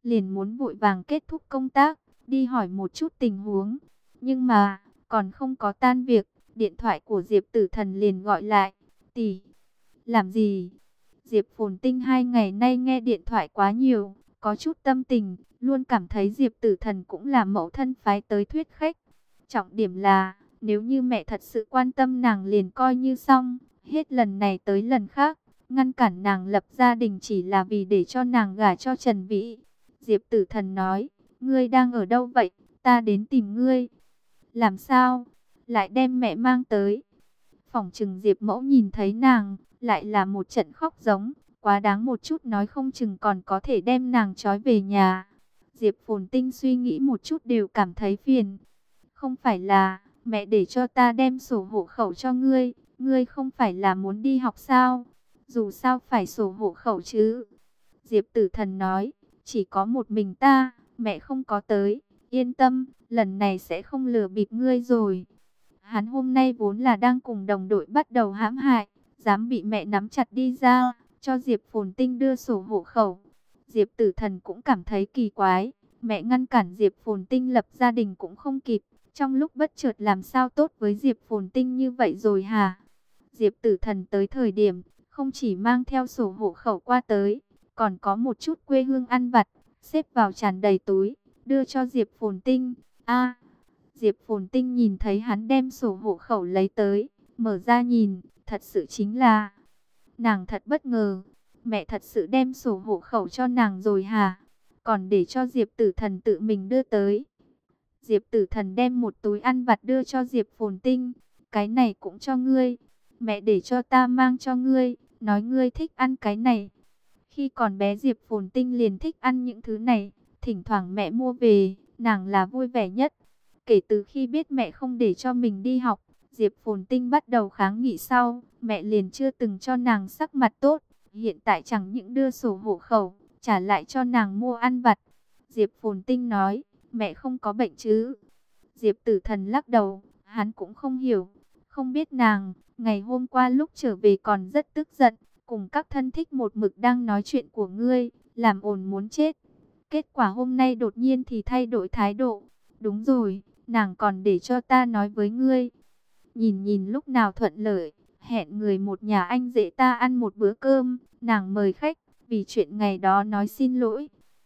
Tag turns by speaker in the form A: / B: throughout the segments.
A: liền muốn vội vàng kết thúc công tác, đi hỏi một chút tình huống. Nhưng mà, còn không có tan việc, điện thoại của Diệp Tử Thần liền gọi lại. Tỷ, làm gì? Diệp Phồn Tinh 2 ngày nay nghe điện thoại quá nhiều, có chút tâm tình, luôn cảm thấy Diệp Tử Thần cũng là mẫu thân phái tới thuyết khách. Trọng điểm là, nếu như mẹ thật sự quan tâm nàng liền coi như xong, hết lần này tới lần khác, ngăn cản nàng lập gia đình chỉ là vì để cho nàng gả cho Trần Vĩ. Diệp Tử Thần nói, ngươi đang ở đâu vậy? Ta đến tìm ngươi. Làm sao? Lại đem mẹ mang tới. Phỏng chừng Diệp Mẫu nhìn thấy nàng, lại là một trận khóc giống, quá đáng một chút nói không chừng còn có thể đem nàng trói về nhà. Diệp Phồn Tinh suy nghĩ một chút đều cảm thấy phiền. Không phải là, mẹ để cho ta đem sổ hộ khẩu cho ngươi, ngươi không phải là muốn đi học sao? Dù sao phải sổ hộ khẩu chứ. Diệp Tử Thần nói, chỉ có một mình ta, mẹ không có tới, yên tâm, lần này sẽ không lừa bịp ngươi rồi. Hắn hôm nay vốn là đang cùng đồng đội bắt đầu hãm hại, dám bị mẹ nắm chặt đi ra, cho Diệp Phồn Tinh đưa sổ hộ khẩu. Diệp Tử Thần cũng cảm thấy kỳ quái, mẹ ngăn cản Diệp Phồn Tinh lập gia đình cũng không kịp, trong lúc bất chợt làm sao tốt với Diệp Phồn Tinh như vậy rồi hả? Diệp Tử Thần tới thời điểm, không chỉ mang theo sổ hộ khẩu qua tới, còn có một chút quê hương ăn vặt, xếp vào tràn đầy túi, đưa cho Diệp Phồn Tinh. A, Diệp Phồn Tinh nhìn thấy hắn đem sổ hộ khẩu lấy tới, mở ra nhìn, thật sự chính là, nàng thật bất ngờ, mẹ thật sự đem sổ hộ khẩu cho nàng rồi hả? Còn để cho Diệp Tử Thần tự mình đưa tới. Diệp Tử Thần đem một túi ăn vặt đưa cho Diệp Phồn Tinh, cái này cũng cho ngươi, mẹ để cho ta mang cho ngươi, nói ngươi thích ăn cái này. Khi còn bé Diệp Phồn Tinh liền thích ăn những thứ này, thỉnh thoảng mẹ mua về, nàng là vui vẻ nhất. Kể từ khi biết mẹ không để cho mình đi học, Diệp Phồn Tinh bắt đầu kháng nghị sau, mẹ liền chưa từng cho nàng sắc mặt tốt. Hiện tại chẳng những đưa sổ hộ khẩu, trả lại cho nàng mua ăn vặt. Diệp Phồn Tinh nói, mẹ không có bệnh chứ? Diệp Tử Thần lắc đầu, hắn cũng không hiểu, không biết nàng, ngày hôm qua lúc trở về còn rất tức giận, cùng các thân thích một mực đang nói chuyện của ngươi, làm ồn muốn chết. Kết quả hôm nay đột nhiên thì thay đổi thái độ. Đúng rồi, nàng còn để cho ta nói với ngươi. Nhìn nhìn lúc nào thuận lợi, hẹn người một nhà anh rể ta ăn một bữa cơm, nàng mời khách, vì chuyện ngày đó nói xin lỗi.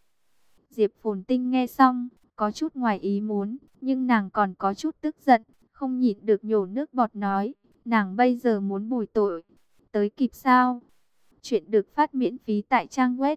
A: Diệp Phồn Tinh nghe xong, có chút ngoài ý muốn, nhưng nàng còn có chút tức giận, không nhịn được nhổ nước bọt nói, nàng bây giờ muốn bồi tội, tới kịp sao? Chuyện được phát miễn phí tại trang web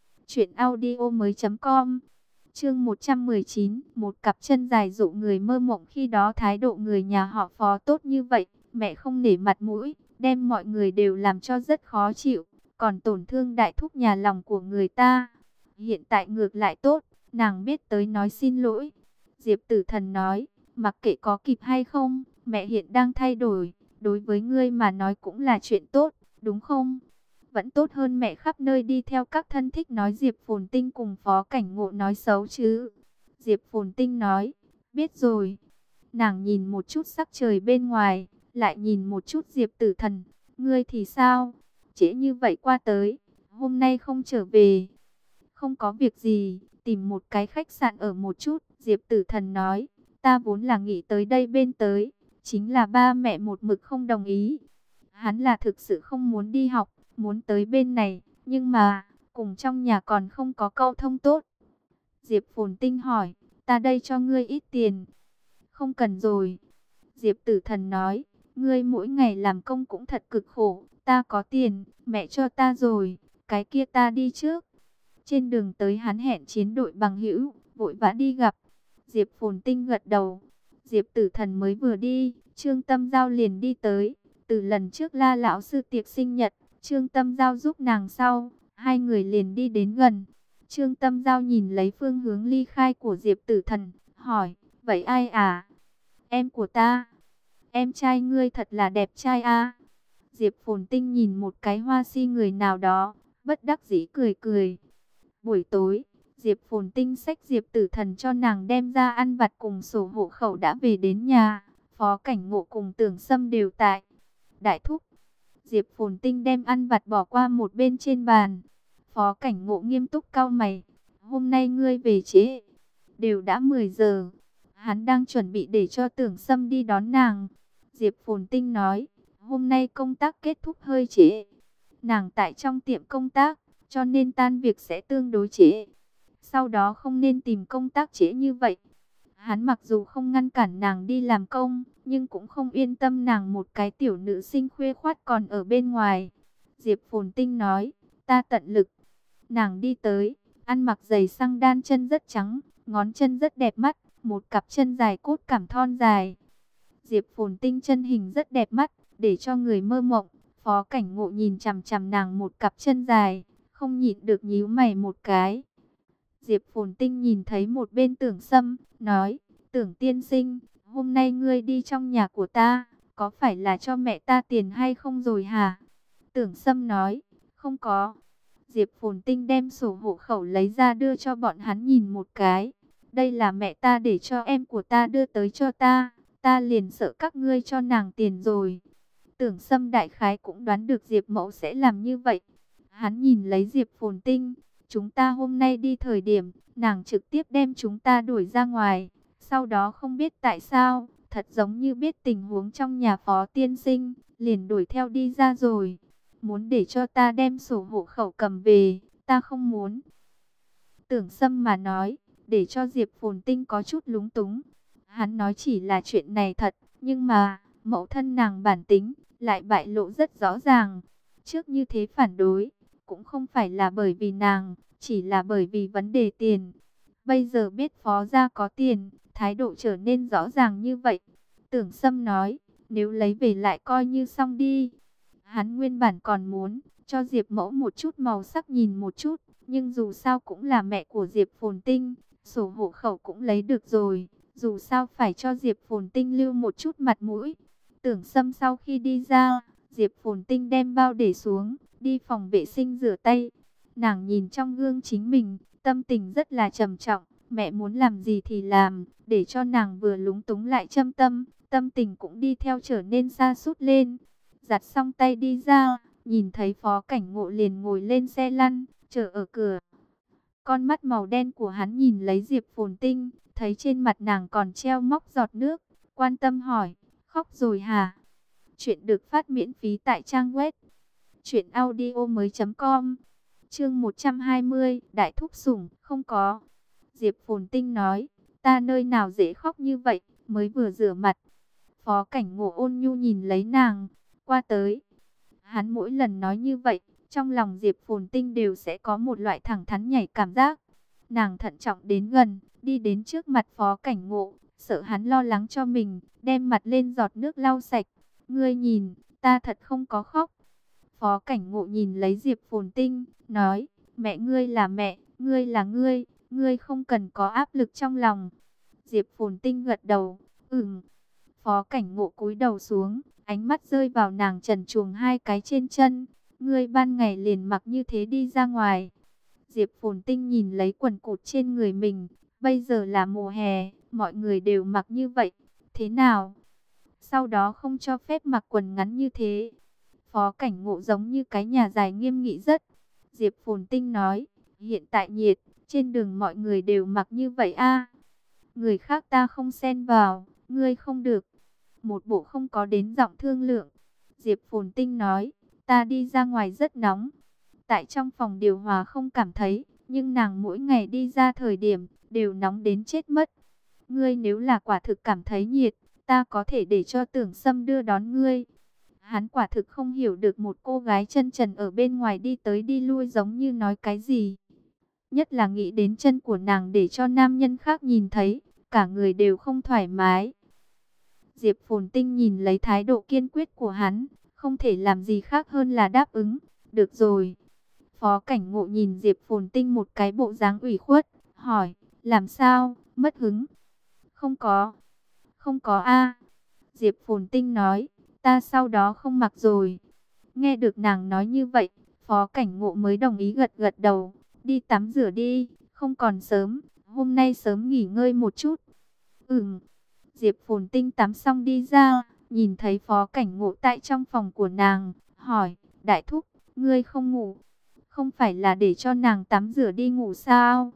A: truyệnaudiomoi.com. Chương 119, một cặp chân dài dụ người mơ mộng. Khi đó thái độ người nhà họ Phó tốt như vậy, mẹ không nể mặt mũi, đem mọi người đều làm cho rất khó chịu, còn tổn thương đại thúc nhà lòng của người ta. Hiện tại ngược lại tốt, nàng biết tới nói xin lỗi. Diệp Tử Thần nói, mặc kệ có kịp hay không, mẹ hiện đang thay đổi, đối với ngươi mà nói cũng là chuyện tốt, đúng không? Vẫn tốt hơn mẹ khắp nơi đi theo các thân thích nói Diệp Phồn Tinh cùng Phó Cảnh Ngộ nói xấu chứ. Diệp Phồn Tinh nói, biết rồi. Nàng nhìn một chút sắc trời bên ngoài, lại nhìn một chút Diệp Tử Thần. Ngươi thì sao? Trễ như vậy qua tới, hôm nay không trở về. Không có việc gì, tìm một cái khách sạn ở một chút. Diệp Tử Thần nói, ta vốn là nghĩ tới đây bên tới, chính là ba mẹ một mực không đồng ý. Hắn là thực sự không muốn đi học, muốn tới bên này, nhưng mà, cùng trong nhà còn không có câu thông tốt. Diệp Phồn Tinh hỏi, ta đây cho ngươi ít tiền. Không cần rồi. Diệp Tử Thần nói, ngươi mỗi ngày làm công cũng thật cực khổ, ta có tiền, mẹ cho ta rồi, cái kia ta đi trước. Trên đường tới hắn hẹn chiến đội bằng hữu, vội vã đi gặp. Diệp Phồn Tinh gật đầu. Diệp Tử Thần mới vừa đi, Trương Tâm Giao liền đi tới. Từ lần trước La lão sư tiệc sinh nhật, Trương Tâm Giao giúp nàng sau, hai người liền đi đến gần. Trương Tâm Giao nhìn lấy phương hướng ly khai của Diệp Tử Thần, hỏi, vậy ai à? Em của ta. Em trai ngươi thật là đẹp trai a. Diệp Phồn Tinh nhìn một cái hoa si người nào đó, bất đắc dĩ cười cười. Buổi tối, Diệp Phồn Tinh xách Diệp Tử Thần cho nàng đem ra ăn vặt cùng sổ hộ khẩu đã về đến nhà. Phó Cảnh Ngộ cùng Tưởng Sâm đều tại. Đại thúc. Diệp Phồn Tinh đem ăn vặt bỏ qua một bên trên bàn. Phó Cảnh Ngộ nghiêm túc cau mày, hôm nay ngươi về trễ, đều đã 10 giờ. Hắn đang chuẩn bị để cho Tưởng Sâm đi đón nàng. Diệp Phồn Tinh nói, hôm nay công tác kết thúc hơi trễ. Nàng tại trong tiệm công tác, cho nên tan việc sẽ tương đối trễ. Sau đó không nên tìm công tác trễ như vậy. Hắn mặc dù không ngăn cản nàng đi làm công, nhưng cũng không yên tâm nàng một cái tiểu nữ sinh khuya khoắt còn ở bên ngoài. Diệp Phồn Tinh nói, ta tận lực. Nàng đi tới, ăn mặc giày xăng đan chân rất trắng, ngón chân rất đẹp mắt, một cặp chân dài cốt cảm thon dài. Diệp Phồn Tinh chân hình rất đẹp mắt, để cho người mơ mộng. Phó Cảnh Ngộ nhìn chằm chằm nàng một cặp chân dài, không nhịn được nhíu mày một cái. Diệp Phồn Tinh nhìn thấy một bên Tưởng Sâm, nói, Tưởng tiên sinh, hôm nay ngươi đi trong nhà của ta, có phải là cho mẹ ta tiền hay không rồi hả? Tưởng Sâm nói, không có. Diệp Phồn Tinh đem sổ hộ khẩu lấy ra đưa cho bọn hắn nhìn một cái. Đây là mẹ ta để cho em của ta đưa tới cho ta, ta liền sợ các ngươi cho nàng tiền rồi. Tưởng Sâm đại khái cũng đoán được Diệp Mẫu sẽ làm như vậy. Hắn nhìn lấy Diệp Phồn Tinh, chúng ta hôm nay đi thời điểm, nàng trực tiếp đem chúng ta đuổi ra ngoài. Sau đó không biết tại sao, thật giống như biết tình huống trong nhà Phó tiên sinh, liền đuổi theo đi ra rồi. Muốn để cho ta đem sổ hộ khẩu cầm về, ta không muốn. Tưởng Sâm mà nói, để cho Diệp Phồn Tinh có chút lúng túng. Hắn nói chỉ là chuyện này thật, nhưng mà, mẫu thân nàng bản tính, lại bại lộ rất rõ ràng. Trước như thế phản đối, cũng không phải là bởi vì nàng, chỉ là bởi vì vấn đề tiền. Bây giờ biết Phó gia có tiền, thái độ trở nên rõ ràng như vậy. Tưởng Sâm nói, nếu lấy về lại coi như xong đi. Hắn nguyên bản còn muốn cho Diệp Mẫu một chút màu sắc nhìn một chút, nhưng dù sao cũng là mẹ của Diệp Phồn Tinh, sổ hộ khẩu cũng lấy được rồi, dù sao phải cho Diệp Phồn Tinh lưu một chút mặt mũi. Tưởng Sâm sau khi đi ra, Diệp Phồn Tinh đem bao để xuống, đi phòng vệ sinh rửa tay. Nàng nhìn trong gương chính mình, tâm tình rất là trầm trọng, mẹ muốn làm gì thì làm, để cho nàng vừa lúng túng lại châm tâm, tâm tình cũng đi theo trở nên sa sút lên. Giặt xong tay đi ra, nhìn thấy Phó Cảnh Ngộ liền ngồi lên xe lăn, chờ ở cửa. Con mắt màu đen của hắn nhìn lấy Diệp Phồn Tinh, thấy trên mặt nàng còn treo móc giọt nước, quan tâm hỏi, khóc rồi hả? Chuyện được phát miễn phí tại trang web truyệnaudiomoi.com. Chương 120, Đại thúc sủng, không có. Diệp Phồn Tinh nói, ta nơi nào dễ khóc như vậy, mới vừa rửa mặt. Phó Cảnh Ngộ ôn nhu nhìn lấy nàng, qua tới. Hắn mỗi lần nói như vậy, trong lòng Diệp Phồn Tinh đều sẽ có một loại thẳng thắn nhảy cảm giác. Nàng thận trọng đến gần, đi đến trước mặt Phó Cảnh Ngộ, sợ hắn lo lắng cho mình, đem mặt lên giọt nước lau sạch. Ngươi nhìn, ta thật không có khóc. Phó Cảnh Ngộ nhìn lấy Diệp Phồn Tinh, nói, mẹ ngươi là mẹ, ngươi là ngươi không cần có áp lực trong lòng. Diệp Phồn Tinh gật đầu, Phó Cảnh Ngộ cúi đầu xuống, ánh mắt rơi vào nàng trần truồng hai cái trên chân. Ngươi ban ngày liền mặc như thế đi ra ngoài. Diệp Phồn Tinh nhìn lấy quần cụt trên người mình, bây giờ là mùa hè, mọi người đều mặc như vậy, thế nào? Sau đó không cho phép mặc quần ngắn như thế. Phó Cảnh Ngộ giống như cái nhà dài nghiêm nghị rất. Diệp Phồn Tinh nói, hiện tại nhiệt, trên đường mọi người đều mặc như vậy a. Người khác ta không xen vào, ngươi không được. Một bộ không có đến giọng thương lượng. Diệp Phồn Tinh nói, ta đi ra ngoài rất nóng. Tại trong phòng điều hòa không cảm thấy, nhưng nàng mỗi ngày đi ra thời điểm, đều nóng đến chết mất. Ngươi nếu là quả thực cảm thấy nhiệt, ta có thể để cho Tưởng Sâm đưa đón ngươi. Hắn quả thực không hiểu được một cô gái chân trần ở bên ngoài đi tới đi lui giống như nói cái gì. Nhất là nghĩ đến chân của nàng để cho nam nhân khác nhìn thấy, cả người đều không thoải mái. Diệp Phồn Tinh nhìn lấy thái độ kiên quyết của hắn, không thể làm gì khác hơn là đáp ứng. Được rồi. Phó Cảnh Ngộ nhìn Diệp Phồn Tinh một cái bộ dáng ủy khuất, hỏi, làm sao, mất hứng? Không có. Không có a. Diệp Phồn Tinh nói, ta sau đó không mặc rồi. Nghe được nàng nói như vậy, Phó Cảnh Ngộ mới đồng ý gật gật đầu. Đi tắm rửa đi, không còn sớm, hôm nay sớm nghỉ ngơi một chút. Diệp Phồn Tinh tắm xong đi ra, nhìn thấy Phó Cảnh Ngộ tại trong phòng của nàng, hỏi, đại thúc, ngươi không ngủ? Không phải là để cho nàng tắm rửa đi ngủ sao?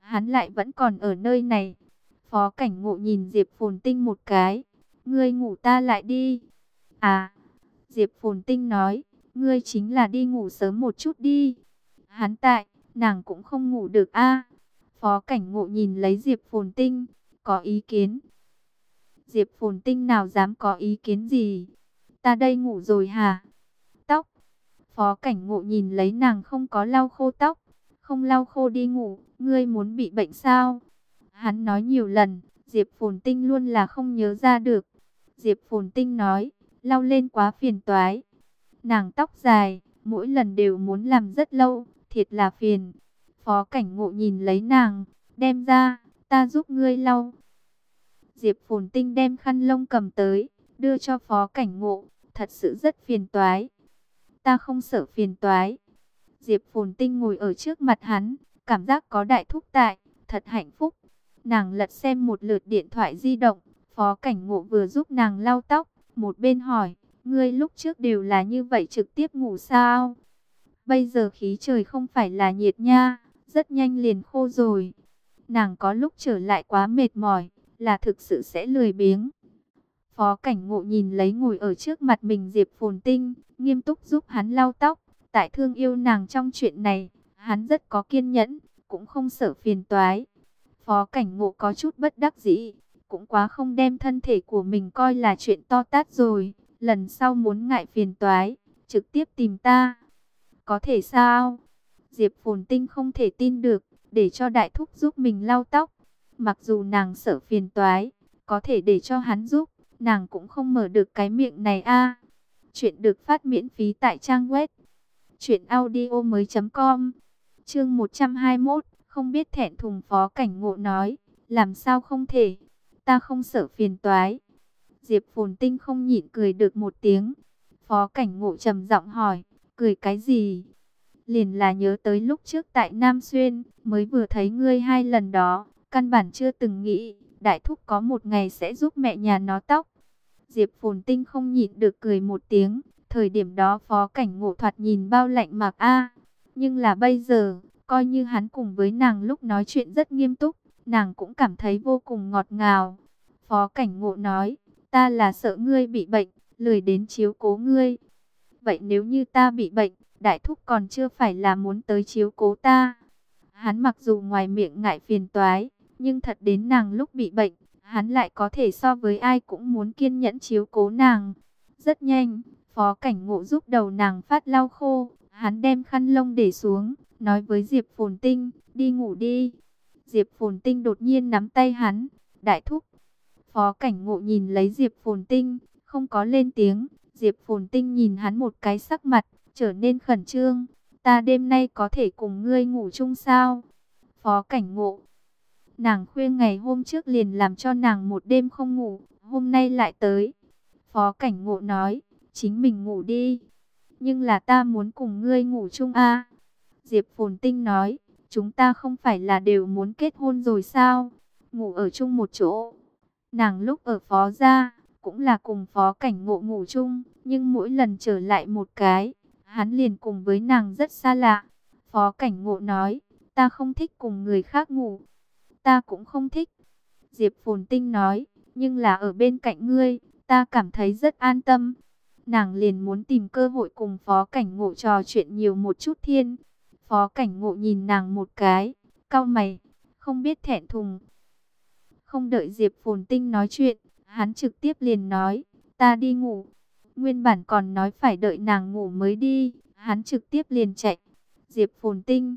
A: hắn lại vẫn còn ở nơi này. Phó Cảnh Ngộ nhìn Diệp Phồn Tinh một cái. Ngươi ngủ ta lại đi. À, Diệp Phồn Tinh nói, ngươi chính là đi ngủ sớm một chút đi. Hắn tại, nàng cũng không ngủ được a. Phó Cảnh Ngộ nhìn lấy Diệp Phồn Tinh, có ý kiến. Diệp Phồn Tinh nào dám có ý kiến gì? Ta đây ngủ rồi hả? Tóc. Phó Cảnh Ngộ nhìn lấy nàng không có lau khô tóc. Không lau khô đi ngủ, ngươi muốn bị bệnh sao? Hắn nói nhiều lần, Diệp Phồn Tinh luôn là không nhớ ra được. Diệp Phồn Tinh nói, lau lên quá phiền toái. Nàng tóc dài, mỗi lần đều muốn làm rất lâu, thiệt là phiền. Phó Cảnh Ngộ nhìn lấy nàng, đem ra, ta giúp ngươi lau. Diệp Phồn Tinh đem khăn lông cầm tới, đưa cho Phó Cảnh Ngộ, thật sự rất phiền toái. Ta không sợ phiền toái. Diệp Phồn Tinh ngồi ở trước mặt hắn, cảm giác có đại thúc tại, thật hạnh phúc. Nàng lật xem một lượt điện thoại di động, Phó Cảnh Ngộ vừa giúp nàng lau tóc, một bên hỏi, ngươi lúc trước đều là như vậy trực tiếp ngủ sao? Bây giờ khí trời không phải là nhiệt nha, rất nhanh liền khô rồi. Nàng có lúc trở lại quá mệt mỏi, là thực sự sẽ lười biếng. Phó Cảnh Ngộ nhìn lấy ngồi ở trước mặt mình Diệp Phồn Tinh, nghiêm túc giúp hắn lau tóc. Tại thương yêu nàng trong chuyện này, hắn rất có kiên nhẫn, cũng không sợ phiền toái. Phó Cảnh Ngộ có chút bất đắc dĩ, cũng quá không đem thân thể của mình coi là chuyện to tát rồi. Lần sau muốn ngại phiền toái, trực tiếp tìm ta. Có thể sao? Diệp Phồn Tinh không thể tin được, để cho đại thúc giúp mình lau tóc. Mặc dù nàng sợ phiền toái, có thể để cho hắn giúp, nàng cũng không mở được cái miệng này a. Chuyện được phát miễn phí tại trang web truyệnaudiomoi.com. Chương 121, không biết thẹn thùng. Phó Cảnh Ngộ nói, làm sao không thể? Ta không sợ phiền toái. Diệp Phồn Tinh không nhịn cười được một tiếng. Phó Cảnh Ngộ trầm giọng hỏi, cười cái gì? Liền là nhớ tới lúc trước tại Nam Xuyên, mới vừa thấy ngươi 2 lần đó, căn bản chưa từng nghĩ, đại thúc có một ngày sẽ giúp mẹ nhà nó tóc. Diệp Phồn Tinh không nhịn được cười một tiếng, thời điểm đó Phó Cảnh Ngộ thoạt nhìn bao lạnh mặc a, nhưng là bây giờ, coi như hắn cùng với nàng lúc nói chuyện rất nghiêm túc, nàng cũng cảm thấy vô cùng ngọt ngào. Phó Cảnh Ngộ nói, ta là sợ ngươi bị bệnh, lười đến chiếu cố ngươi. Vậy nếu như ta bị bệnh, đại thúc còn chưa phải là muốn tới chiếu cố ta? Hắn mặc dù ngoài miệng ngại phiền toái, nhưng thật đến nàng lúc bị bệnh, hắn lại có thể so với ai cũng muốn kiên nhẫn chiếu cố nàng. Rất nhanh, Phó Cảnh Ngộ giúp đầu nàng phát lau khô, hắn đem khăn lông để xuống, nói với Diệp Phồn Tinh, đi ngủ đi. Diệp Phồn Tinh đột nhiên nắm tay hắn, đại thúc. Phó Cảnh Ngộ nhìn lấy Diệp Phồn Tinh, không có lên tiếng. Diệp Phồn Tinh nhìn hắn một cái, sắc mặt trở nên khẩn trương. Ta đêm nay có thể cùng ngươi ngủ chung sao? Phó Cảnh Ngộ, nàng khuya ngày hôm trước liền làm cho nàng một đêm không ngủ, hôm nay lại tới. Phó Cảnh Ngộ nói, chính mình ngủ đi. Nhưng là ta muốn cùng ngươi ngủ chung a. Diệp Phồn Tinh nói, chúng ta không phải là đều muốn kết hôn rồi sao? Ngủ ở chung một chỗ. Nàng lúc ở Phó gia, cũng là cùng Phó Cảnh Ngộ ngủ chung, nhưng mỗi lần trở lại một cái, hắn liền cùng với nàng rất xa lạ. Phó Cảnh Ngộ nói, ta không thích cùng người khác ngủ. Ta cũng không thích. Diệp Phồn Tinh nói, nhưng là ở bên cạnh ngươi, ta cảm thấy rất an tâm. Nàng liền muốn tìm cơ hội cùng Phó Cảnh Ngộ trò chuyện nhiều một chút thiên. Phó Cảnh Ngộ nhìn nàng một cái, cau mày, không biết thẹn thùng. Không đợi Diệp Phồn Tinh nói chuyện, hắn trực tiếp liền nói, ta đi ngủ. Nguyên bản còn nói phải đợi nàng ngủ mới đi, hắn trực tiếp liền chạy. Diệp Phồn Tinh.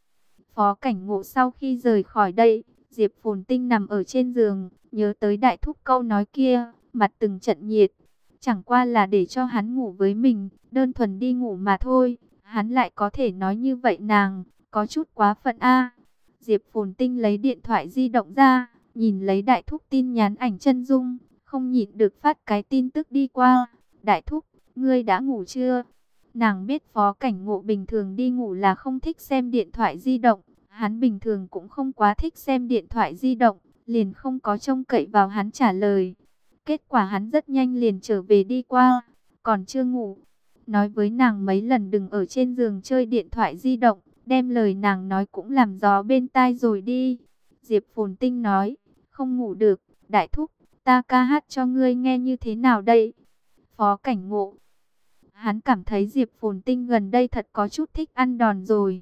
A: Phó Cảnh Ngộ sau khi rời khỏi đây, Diệp Phồn Tinh nằm ở trên giường, nhớ tới đại thúc câu nói kia, mặt từng trận nhiệt. Chẳng qua là để cho hắn ngủ với mình, đơn thuần đi ngủ mà thôi. Hắn lại có thể nói như vậy, nàng có chút quá phận a. Diệp Phồn Tinh lấy điện thoại di động ra, nhìn lấy đại thúc tin nhắn ảnh chân dung, không nhịn được phát cái tin tức đi qua. Đại thúc, ngươi đã ngủ chưa? Nàng biết Phó Cảnh Ngộ bình thường đi ngủ là không thích xem điện thoại di động. Hắn bình thường cũng không quá thích xem điện thoại di động, liền không có trông cậy vào hắn trả lời. Kết quả hắn rất nhanh liền trở về đi qua, còn chưa ngủ. Nói với nàng mấy lần đừng ở trên giường chơi điện thoại di động, đem lời nàng nói cũng làm gió bên tai rồi đi. Diệp Phồn Tinh nói, không ngủ được, đại thúc, ta ca hát cho ngươi nghe như thế nào đây? Phó Cảnh Ngộ, hắn cảm thấy Diệp Phồn Tinh gần đây thật có chút thích ăn đòn rồi.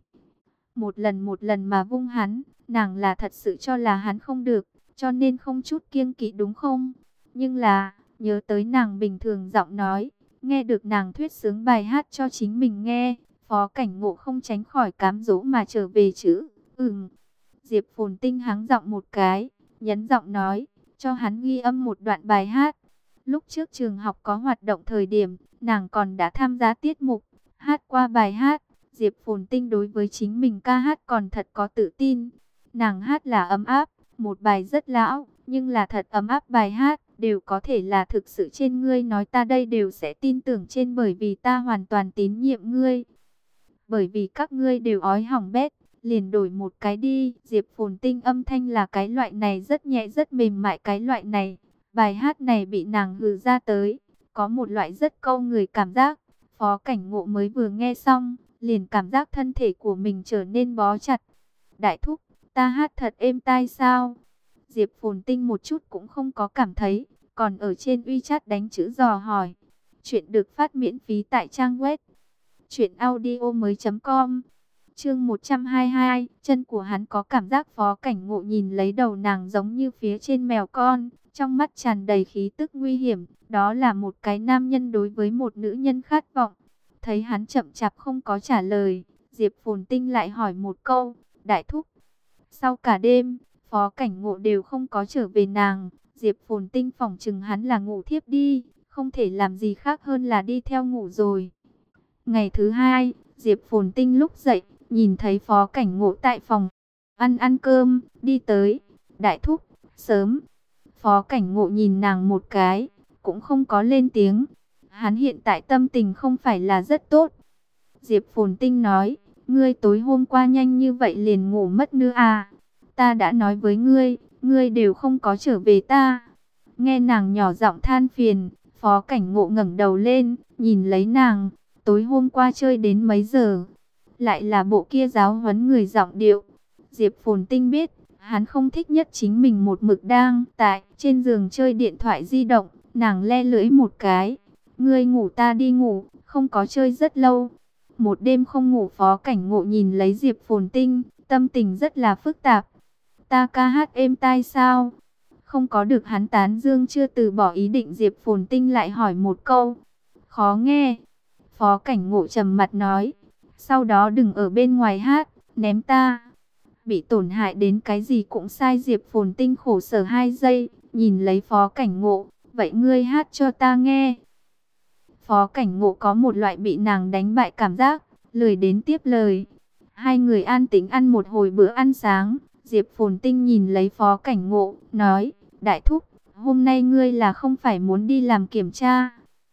A: Một lần mà vung hắn, nàng là thật sự cho là hắn không được, cho nên không chút kiêng kỵ đúng không? Nhưng là, nhớ tới nàng bình thường giọng nói, nghe được nàng thuyết sướng bài hát cho chính mình nghe, Phó Cảnh Ngộ không tránh khỏi cám dỗ mà trở về chữ, Diệp Phồn Tinh hắng giọng một cái, nhấn giọng nói, cho hắn ghi âm một đoạn bài hát. Lúc trước trường học có hoạt động thời điểm, nàng còn đã tham gia tiết mục, hát qua bài hát. Diệp Phồn Tinh đối với chính mình ca hát còn thật có tự tin. Nàng hát là ấm áp, một bài rất lão, nhưng là thật ấm áp bài hát, đều có thể là thực sự trên ngươi nói ta đây đều sẽ tin tưởng trên bởi vì ta hoàn toàn tín nhiệm ngươi. Bởi vì các ngươi đều ói hỏng bét, liền đổi một cái đi. Diệp Phồn Tinh âm thanh là cái loại này rất nhẹ rất mềm mại cái loại này. Bài hát này bị nàng hừ ra tới, có một loại rất câu người cảm giác. Phó Cảnh Ngộ mới vừa nghe xong, liền cảm giác thân thể của mình trở nên bó chặt. Đại thúc, ta hát thật êm tai sao? Diệp Phồn Tinh một chút cũng không có cảm thấy, còn ở trên WeChat đánh chữ dò hỏi. Chuyện được phát miễn phí tại trang web truyệnaudiomoi.com. Chương 122, chân của hắn có cảm giác. Phó Cảnh Ngộ nhìn lấy đầu nàng giống như phía trên mèo con, trong mắt tràn đầy khí tức nguy hiểm, đó là một cái nam nhân đối với một nữ nhân khát vọng. Thấy hắn chậm chạp không có trả lời, Diệp Phồn Tinh lại hỏi một câu, đại thúc. Sau cả đêm, Phó Cảnh Ngộ đều không có trở về nàng, Diệp Phồn Tinh phỏng chừng hắn là ngủ thiếp đi, không thể làm gì khác hơn là đi theo ngủ rồi. Ngày thứ hai, Diệp Phồn Tinh lúc dậy, nhìn thấy Phó Cảnh Ngộ tại phòng ăn cơm, đi tới, đại thúc, sớm. Phó Cảnh Ngộ nhìn nàng một cái, cũng không có lên tiếng. Hắn hiện tại tâm tình không phải là rất tốt. Diệp Phồn Tinh nói, ngươi tối hôm qua nhanh như vậy liền ngủ mất nữa à? Ta đã nói với ngươi, ngươi đều không có trở về ta. Nghe nàng nhỏ giọng than phiền, Phó Cảnh Ngộ ngẩng đầu lên, nhìn lấy nàng, tối hôm qua chơi đến mấy giờ? Lại là bộ kia giáo huấn người giọng điệu. Diệp Phồn Tinh biết, hắn không thích nhất chính mình một mực đang tại trên giường chơi điện thoại di động. Nàng le lưỡi một cái, ngươi ngủ ta đi ngủ, không có chơi rất lâu. Một đêm không ngủ. Phó Cảnh Ngộ nhìn lấy Diệp Phồn Tinh, tâm tình rất là phức tạp. Ta ca hát êm tai sao? Không có được hắn tán dương, chưa từ bỏ ý định, Diệp Phồn Tinh lại hỏi một câu. Khó nghe. Phó Cảnh Ngộ trầm mặt nói, sau đó đừng ở bên ngoài hát, ném ta. Bị tổn hại đến cái gì cũng sai. Diệp Phồn Tinh khổ sở 2 giây, nhìn lấy Phó Cảnh Ngộ, vậy ngươi hát cho ta nghe. Phó Cảnh Ngộ có một loại bị nàng đánh bại cảm giác, lười đến tiếp lời. Hai người an tĩnh ăn một hồi bữa ăn sáng. Diệp Phồn Tinh nhìn lấy Phó Cảnh Ngộ, nói, đại thúc, hôm nay ngươi là không phải muốn đi làm kiểm tra?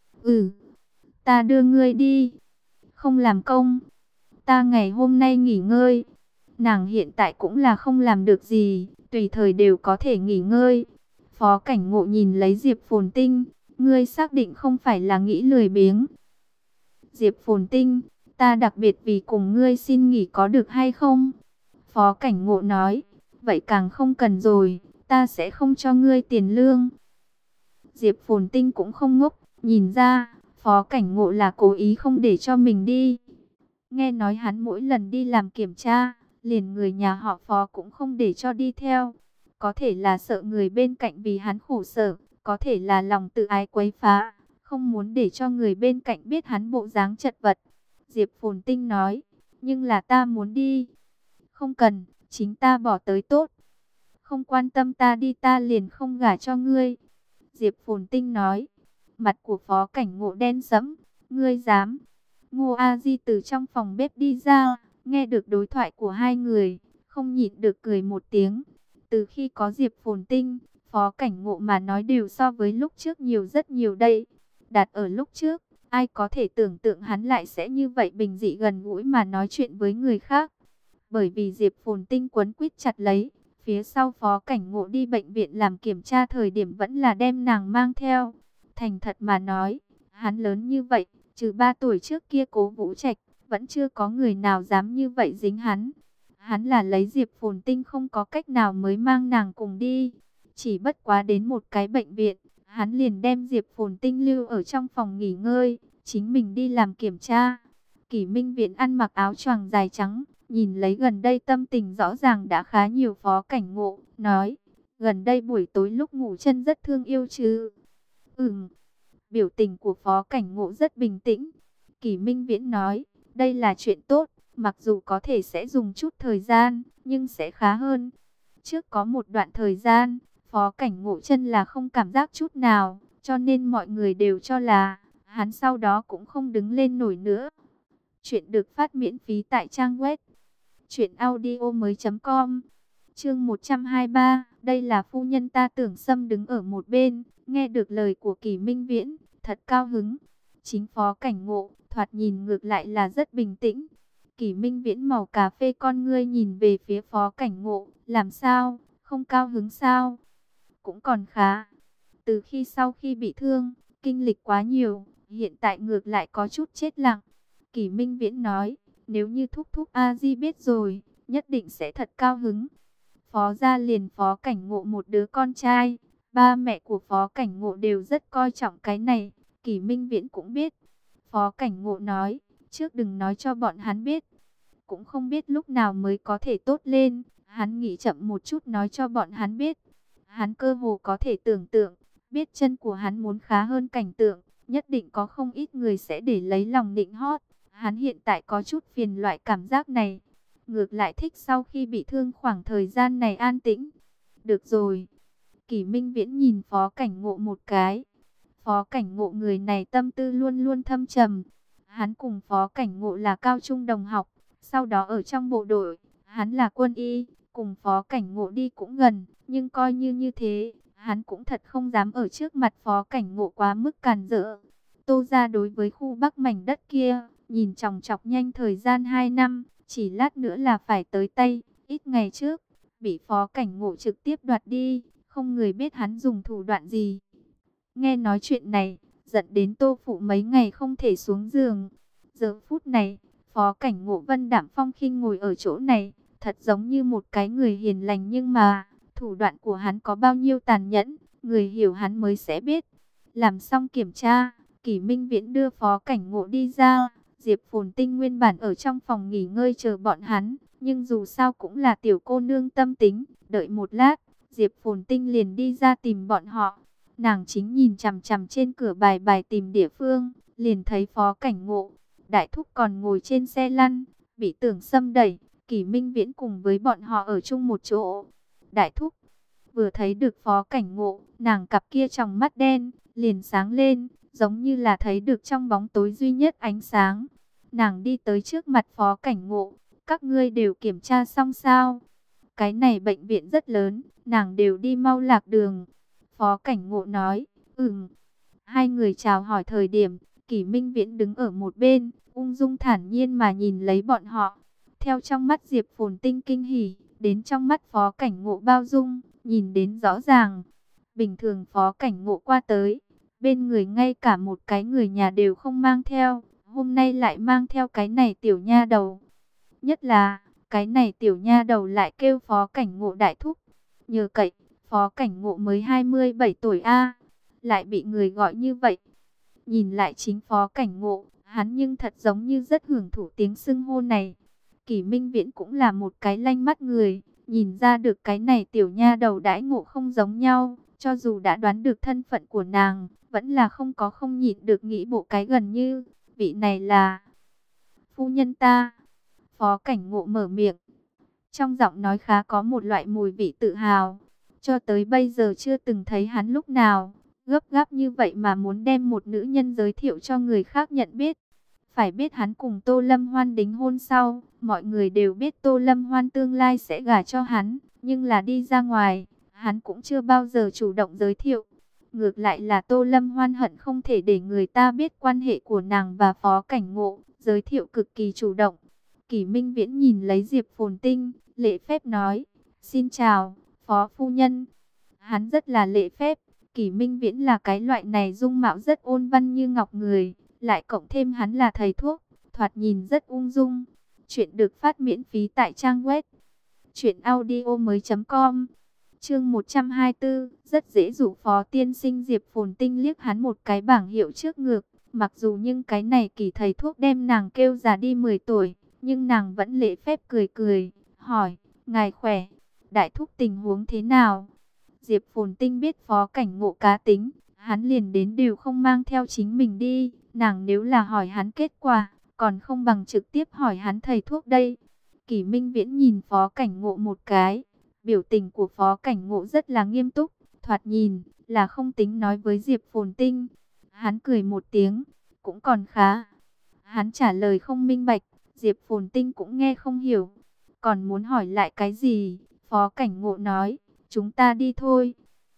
A: Ta đưa ngươi đi. Không làm công. Ta ngày hôm nay nghỉ ngơi. Nàng hiện tại cũng là không làm được gì, tùy thời đều có thể nghỉ ngơi. Phó Cảnh Ngộ nhìn lấy Diệp Phồn Tinh, ngươi xác định không phải là nghĩ lười biếng? Diệp Phồn Tinh, ta đặc biệt vì cùng ngươi xin nghỉ có được hay không? Phó Cảnh Ngộ nói, vậy càng không cần rồi, ta sẽ không cho ngươi tiền lương. Diệp Phồn Tinh cũng không ngốc, nhìn ra, Phó Cảnh Ngộ là cố ý không để cho mình đi. Nghe nói hắn mỗi lần đi làm kiểm tra, liền người nhà họ Phó cũng không để cho đi theo. Có thể là sợ người bên cạnh vì hắn khổ sở, có thể là lòng tự ái quấy phá, không muốn để cho người bên cạnh biết hắn bộ dáng chật vật. Diệp Phồn Tinh nói, nhưng là ta muốn đi. Không cần, chính ta bỏ tới tốt. Không quan tâm ta đi ta liền không gả cho ngươi. Diệp Phồn Tinh nói. Mặt của Phó Cảnh Ngộ đen sẫm, ngươi dám? Ngô A Di từ trong phòng bếp đi ra, nghe được đối thoại của hai người, không nhịn được cười một tiếng. Từ khi có Diệp Phồn Tinh, Phó Cảnh Ngộ mà nói đều so với lúc trước nhiều rất nhiều đây. Đặt ở lúc trước, ai có thể tưởng tượng hắn lại sẽ như vậy bình dị gần gũi mà nói chuyện với người khác. Bởi vì Diệp Phồn Tinh quấn quýt chặt lấy, phía sau Phó Cảnh Ngộ đi bệnh viện làm kiểm tra thời điểm vẫn là đem nàng mang theo. Thành thật mà nói, hắn lớn như vậy, trừ 3 tuổi trước kia Cố Vũ Trạch, vẫn chưa có người nào dám như vậy dính hắn. hắn là lấy Diệp Phồn Tinh không có cách nào mới mang nàng cùng đi. Chỉ bất quá đến một cái bệnh viện, hắn liền đem Diệp Phồn Tinh lưu ở trong phòng nghỉ ngơi, chính mình đi làm kiểm tra. Kỷ Minh Viễn ăn mặc áo choàng dài trắng, nhìn lấy gần đây tâm tình rõ ràng đã khá nhiều Phó Cảnh Ngộ, nói, gần đây buổi tối lúc ngủ chân rất thương yêu chứ? Biểu tình của Phó Cảnh Ngộ rất bình tĩnh. Kỷ Minh Viễn nói, đây là chuyện tốt, mặc dù có thể sẽ dùng chút thời gian, nhưng sẽ khá hơn. Trước có một đoạn thời gian, Phó Cảnh Ngộ chân là không cảm giác chút nào, cho nên mọi người đều cho là hắn sau đó cũng không đứng lên nổi nữa. Chuyện được phát miễn phí tại trang web truyệnaudiomoi.com. Chương 123, đây là phu nhân ta. Tưởng Sâm đứng ở một bên, nghe được lời của Kỷ Minh Viễn, thật cao hứng. Chính Phó Cảnh Ngộ, thoạt nhìn ngược lại là rất bình tĩnh. Kỷ Minh Viễn màu cà phê con ngươi nhìn về phía Phó Cảnh Ngộ, làm sao, không cao hứng sao? Cũng còn khá. Từ sau khi bị thương, kinh lịch quá nhiều, hiện tại ngược lại có chút chết lặng. Kỷ Minh Viễn nói, nếu như thúc thúc A Di biết rồi, nhất định sẽ thật cao hứng. Phó gia liền Phó Cảnh Ngộ một đứa con trai, ba mẹ của Phó Cảnh Ngộ đều rất coi trọng cái này, Kỷ Minh Viễn cũng biết. Phó Cảnh Ngộ nói, trước đừng nói cho bọn hắn biết, cũng không biết lúc nào mới có thể tốt lên, hắn nghĩ chậm một chút nói cho bọn hắn biết. Hắn cơ hồ có thể tưởng tượng, biết chân của hắn muốn khá hơn cảnh tượng, nhất định có không ít người sẽ để lấy lòng nịnh hót. Hắn hiện tại có chút phiền loại cảm giác này, ngược lại thích sau khi bị thương khoảng thời gian này an tĩnh. Được rồi. Kỷ Minh Viễn nhìn Phó Cảnh Ngộ một cái. Phó Cảnh Ngộ người này tâm tư luôn luôn thâm trầm. Hắn cùng Phó Cảnh Ngộ là cao trung đồng học, sau đó ở trong bộ đội, hắn là quân y, cùng Phó Cảnh Ngộ đi cũng gần, nhưng coi như thế, hắn cũng thật không dám ở trước mặt Phó Cảnh Ngộ quá mức càn rỡ. Tô gia đối với khu Bắc mảnh đất kia, nhìn chòng chọc nhanh thời gian 2 năm, chỉ lát nữa là phải tới tay. Ít ngày trước, bị Phó Cảnh Ngộ trực tiếp đoạt đi, không người biết hắn dùng thủ đoạn gì. Nghe nói chuyện này, giận đến Tô Phụ mấy ngày không thể xuống giường. Giờ phút này, Phó Cảnh Ngộ vân đạm phong khinh ngồi ở chỗ này, thật giống như một cái người hiền lành, nhưng mà thủ đoạn của hắn có bao nhiêu tàn nhẫn, người hiểu hắn mới sẽ biết. Làm xong kiểm tra, Kỷ Minh Viễn đưa Phó Cảnh Ngộ đi ra. Diệp Phồn Tinh nguyên bản ở trong phòng nghỉ ngơi chờ bọn hắn, nhưng dù sao cũng là tiểu cô nương tâm tính, đợi một lát, Diệp Phồn Tinh liền đi ra tìm bọn họ. Nàng chính nhìn chằm chằm trên cửa bài tìm địa phương, liền thấy Phó Cảnh Ngộ, Đại Thúc còn ngồi trên xe lăn, bị Tưởng Sâm đẩy, Kỷ Minh Viễn cùng với bọn họ ở chung một chỗ. Đại Thúc vừa thấy được Phó Cảnh Ngộ, nàng cặp kia tròng mắt đen liền sáng lên, giống như là thấy được trong bóng tối duy nhất ánh sáng. Nàng đi tới trước mặt Phó Cảnh Ngộ, các ngươi đều kiểm tra xong sao? Cái này bệnh viện rất lớn, nàng đều đi mau lạc đường. Phó Cảnh Ngộ nói, Hai người chào hỏi thời điểm, Kỷ Minh Viễn đứng ở một bên, ung dung thản nhiên mà nhìn lấy bọn họ. Theo trong mắt Diệp Phồn Tinh kinh hỉ, đến trong mắt Phó Cảnh Ngộ bao dung, nhìn đến rõ ràng. Bình thường Phó Cảnh Ngộ qua tới, bên người ngay cả một cái người nhà đều không mang theo, hôm nay lại mang theo cái này tiểu nha đầu. Nhất là, cái này tiểu nha đầu lại kêu Phó Cảnh Ngộ Đại Thúc. Nhờ cậy, Phó Cảnh Ngộ mới 27 tuổi a, lại bị người gọi như vậy. Nhìn lại chính Phó Cảnh Ngộ, hắn nhưng thật giống như rất hưởng thụ tiếng xưng hô này. Kỷ Minh Viễn cũng là một cái lanh mắt người, nhìn ra được cái này tiểu nha đầu đãi ngộ không giống nhau, cho dù đã đoán được thân phận của nàng, vẫn là không nhịn được nghĩ bộ cái gần như, vị này là phu nhân ta. Phó Cảnh Ngộ mở miệng, trong giọng nói khá có một loại mùi vị tự hào. Cho tới bây giờ chưa từng thấy hắn lúc nào gấp gáp như vậy mà muốn đem một nữ nhân giới thiệu cho người khác nhận biết. Phải biết hắn cùng Tô Lâm Hoan đính hôn sau, mọi người đều biết Tô Lâm Hoan tương lai sẽ gả cho hắn, nhưng là đi ra ngoài, hắn cũng chưa bao giờ chủ động giới thiệu. Ngược lại là Tô Lâm Hoan hận không thể để người ta biết quan hệ của nàng và Phó Cảnh Ngộ, giới thiệu cực kỳ chủ động. Kỷ Minh Viễn nhìn lấy Diệp Phồn Tinh, lễ phép nói, xin chào, Phó phu nhân. Hắn rất là lễ phép, Kỷ Minh Viễn là cái loại này dung mạo rất ôn văn như ngọc người, lại cộng thêm hắn là thầy thuốc, thoạt nhìn rất ung dung. Chuyện được phát miễn phí tại trang web truyệnaudiomoi.com. Chương 124, rất dễ dụ Phó tiên sinh. Diệp Phồn Tinh liếc hắn một cái bảng hiệu trước ngực, mặc dù nhưng cái này Kỳ thầy thuốc đem nàng kêu già đi 10 tuổi, nhưng nàng vẫn lễ phép cười cười, hỏi: "Ngài khỏe, đại thúc tình huống thế nào?" Diệp Phồn Tinh biết Phó Cảnh Ngộ cá tính, hắn liền đến đều không mang theo chính mình đi, nàng nếu là hỏi hắn kết quả, còn không bằng trực tiếp hỏi hắn thầy thuốc đây. Kỷ Minh Viễn nhìn Phó Cảnh Ngộ một cái, biểu tình của Phó Cảnh Ngộ rất là nghiêm túc, thoạt nhìn là không tính nói với Diệp Phồn Tinh. Hắn cười một tiếng, cũng còn khá. Hắn trả lời không minh bạch, Diệp Phồn Tinh cũng nghe không hiểu. Còn muốn hỏi lại cái gì? Phó Cảnh Ngộ nói: "Chúng ta đi thôi."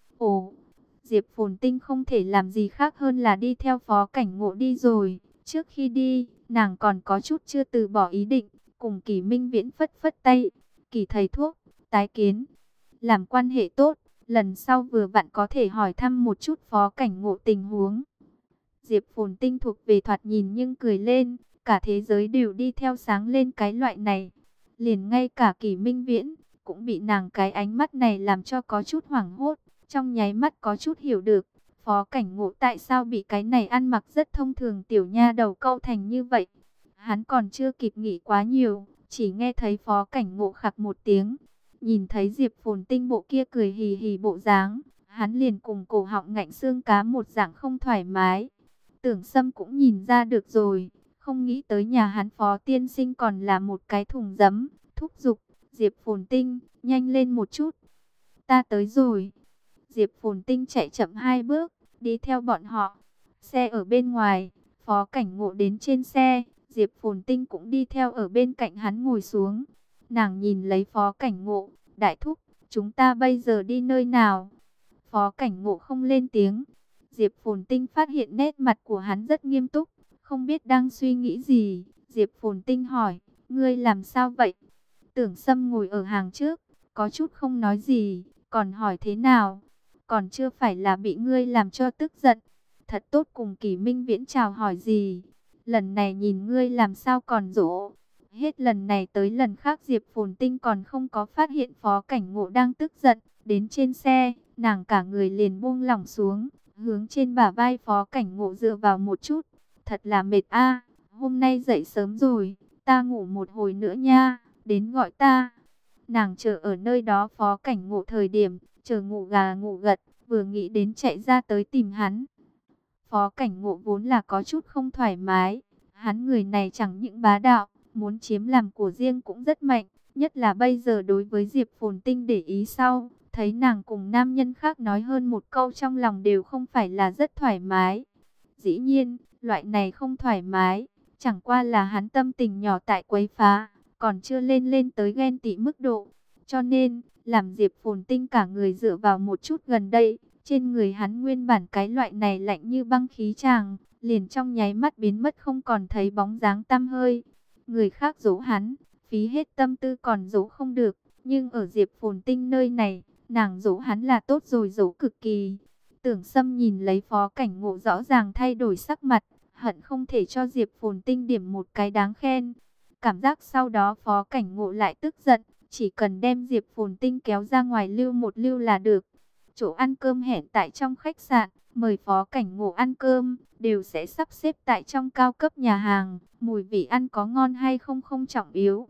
A: Ồ, Diệp Phồn Tinh không thể làm gì khác hơn là đi theo Phó Cảnh Ngộ đi rồi. Trước khi đi, nàng còn có chút chưa từ bỏ ý định, cùng Kỷ Minh Viễn phất phất tay: "Kỷ thầy thuốc, tái kiến." Làm quan hệ tốt, lần sau vừa vặn có thể hỏi thăm một chút Phó Cảnh Ngộ tình huống. Diệp Phồn Tinh thuộc về thoạt nhìn nhưng cười lên, cả thế giới đều đi theo sáng lên cái loại này. Liền ngay cả Kỷ Minh Viễn cũng bị nàng cái ánh mắt này làm cho có chút hoảng hốt, trong nháy mắt có chút hiểu được Phó Cảnh Ngộ tại sao bị cái này ăn mặc rất thông thường tiểu nha đầu câu thành như vậy. Hắn còn chưa kịp nghĩ quá nhiều, chỉ nghe thấy Phó Cảnh Ngộ khặc một tiếng. Nhìn thấy Diệp Phồn Tinh bộ kia cười hì hì bộ dáng, hắn liền cùng cổ họng ngạnh xương cá một dạng không thoải mái. Tưởng Sâm cũng nhìn ra được rồi, không nghĩ tới nhà hắn Phó tiên sinh còn là một cái thùng giấm, thúc giục: "Diệp Phồn Tinh, nhanh lên một chút." "Ta tới rồi." Diệp Phồn Tinh chạy chậm 2 bước, đi theo bọn họ. Xe ở bên ngoài, Phó Cảnh Ngộ đến trên xe, Diệp Phồn Tinh cũng đi theo ở bên cạnh hắn ngồi xuống. Nàng nhìn lấy Phó Cảnh Ngộ: "Đại thúc, chúng ta bây giờ đi nơi nào?" Phó Cảnh Ngộ không lên tiếng. Diệp Phồn Tinh phát hiện nét mặt của hắn rất nghiêm túc, không biết đang suy nghĩ gì. Diệp Phồn Tinh hỏi: "Ngươi làm sao vậy?" Tưởng Sâm ngồi ở hàng trước, có chút không nói gì, còn hỏi: "Thế nào? Còn chưa phải là bị ngươi làm cho tức giận? Thật tốt cùng Kỷ Minh Viễn chào hỏi gì? Lần này nhìn ngươi làm sao còn dỗ?" Hết lần này tới lần khác Diệp Phồn Tinh còn không có phát hiện Phó Cảnh Ngộ đang tức giận. Đến trên xe, nàng cả người liền buông lỏng xuống, hướng trên bả vai Phó Cảnh Ngộ dựa vào một chút. "Thật là mệt a, hôm nay dậy sớm rồi, ta ngủ một hồi nữa nha, đến gọi ta." Nàng chờ ở nơi đó Phó Cảnh Ngộ thời điểm, chờ ngủ gà ngủ gật, vừa nghĩ đến chạy ra tới tìm hắn. Phó Cảnh Ngộ vốn là có chút không thoải mái, hắn người này chẳng những bá đạo, muốn chiếm làm của riêng cũng rất mạnh, nhất là bây giờ đối với Diệp Phồn Tinh để ý sau, thấy nàng cùng nam nhân khác nói hơn một câu trong lòng đều không phải là rất thoải mái. Dĩ nhiên, loại này không thoải mái, chẳng qua là hắn tâm tình nhỏ tại quấy phá, còn chưa lên tới ghen tị mức độ. Cho nên, làm Diệp Phồn Tinh cả người dựa vào một chút gần đây, trên người hắn nguyên bản cái loại này lạnh như băng khí chàng, liền trong nháy mắt biến mất không còn thấy bóng dáng tăm hơi. Người khác dỗ hắn, phí hết tâm tư còn dỗ không được, nhưng ở Diệp Phồn Tinh nơi này, nàng dỗ hắn là tốt rồi, dỗ cực kỳ. Tưởng Sâm nhìn lấy Phó Cảnh Ngộ rõ ràng thay đổi sắc mặt, hận không thể cho Diệp Phồn Tinh điểm một cái đáng khen. Cảm giác sau đó Phó Cảnh Ngộ lại tức giận, chỉ cần đem Diệp Phồn Tinh kéo ra ngoài lưu một lưu là được. Chỗ ăn cơm hẹn tại trong khách sạn, mời Phó Cảnh Ngộ ăn cơm, đều sẽ sắp xếp tại trong cao cấp nhà hàng. Mùi vị ăn có ngon hay không không trọng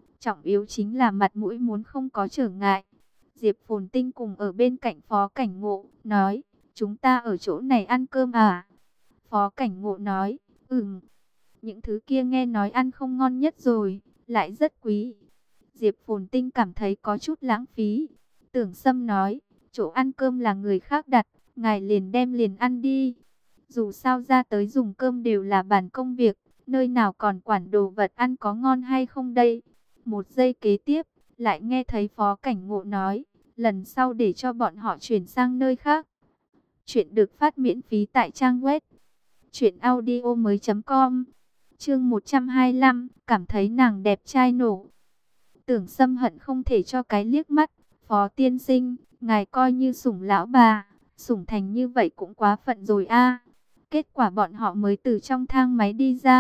A: yếu chính là mặt mũi muốn không có trở ngại. Diệp Phồn Tinh cùng ở bên cạnh Phó Cảnh Ngộ, nói: "Chúng ta ở chỗ này ăn cơm à?" Phó Cảnh Ngộ nói: "Những thứ kia nghe nói ăn không ngon nhất rồi, lại rất quý." Diệp Phồn Tinh cảm thấy có chút lãng phí. Tưởng Sâm nói: "Chỗ ăn cơm là người khác đặt, ngài liền đem liền ăn đi. Dù sao ra tới dùng cơm đều là bàn công việc, nơi nào còn quản đồ vật ăn có ngon hay không đây." Một giây kế tiếp, lại nghe thấy Phó Cảnh Ngộ nói: "Lần sau để cho bọn họ chuyển sang nơi khác." Chuyện được phát miễn phí tại trang web truyệnaudiomoi.com. Chương 125, cảm thấy nàng đẹp trai nổ. Tưởng Sâm hận không thể cho cái liếc mắt: "Phó tiên sinh, ngài coi như sủng lão bà, sủng thành như vậy cũng quá phận rồi a." Kết quả bọn họ mới từ trong thang máy đi ra,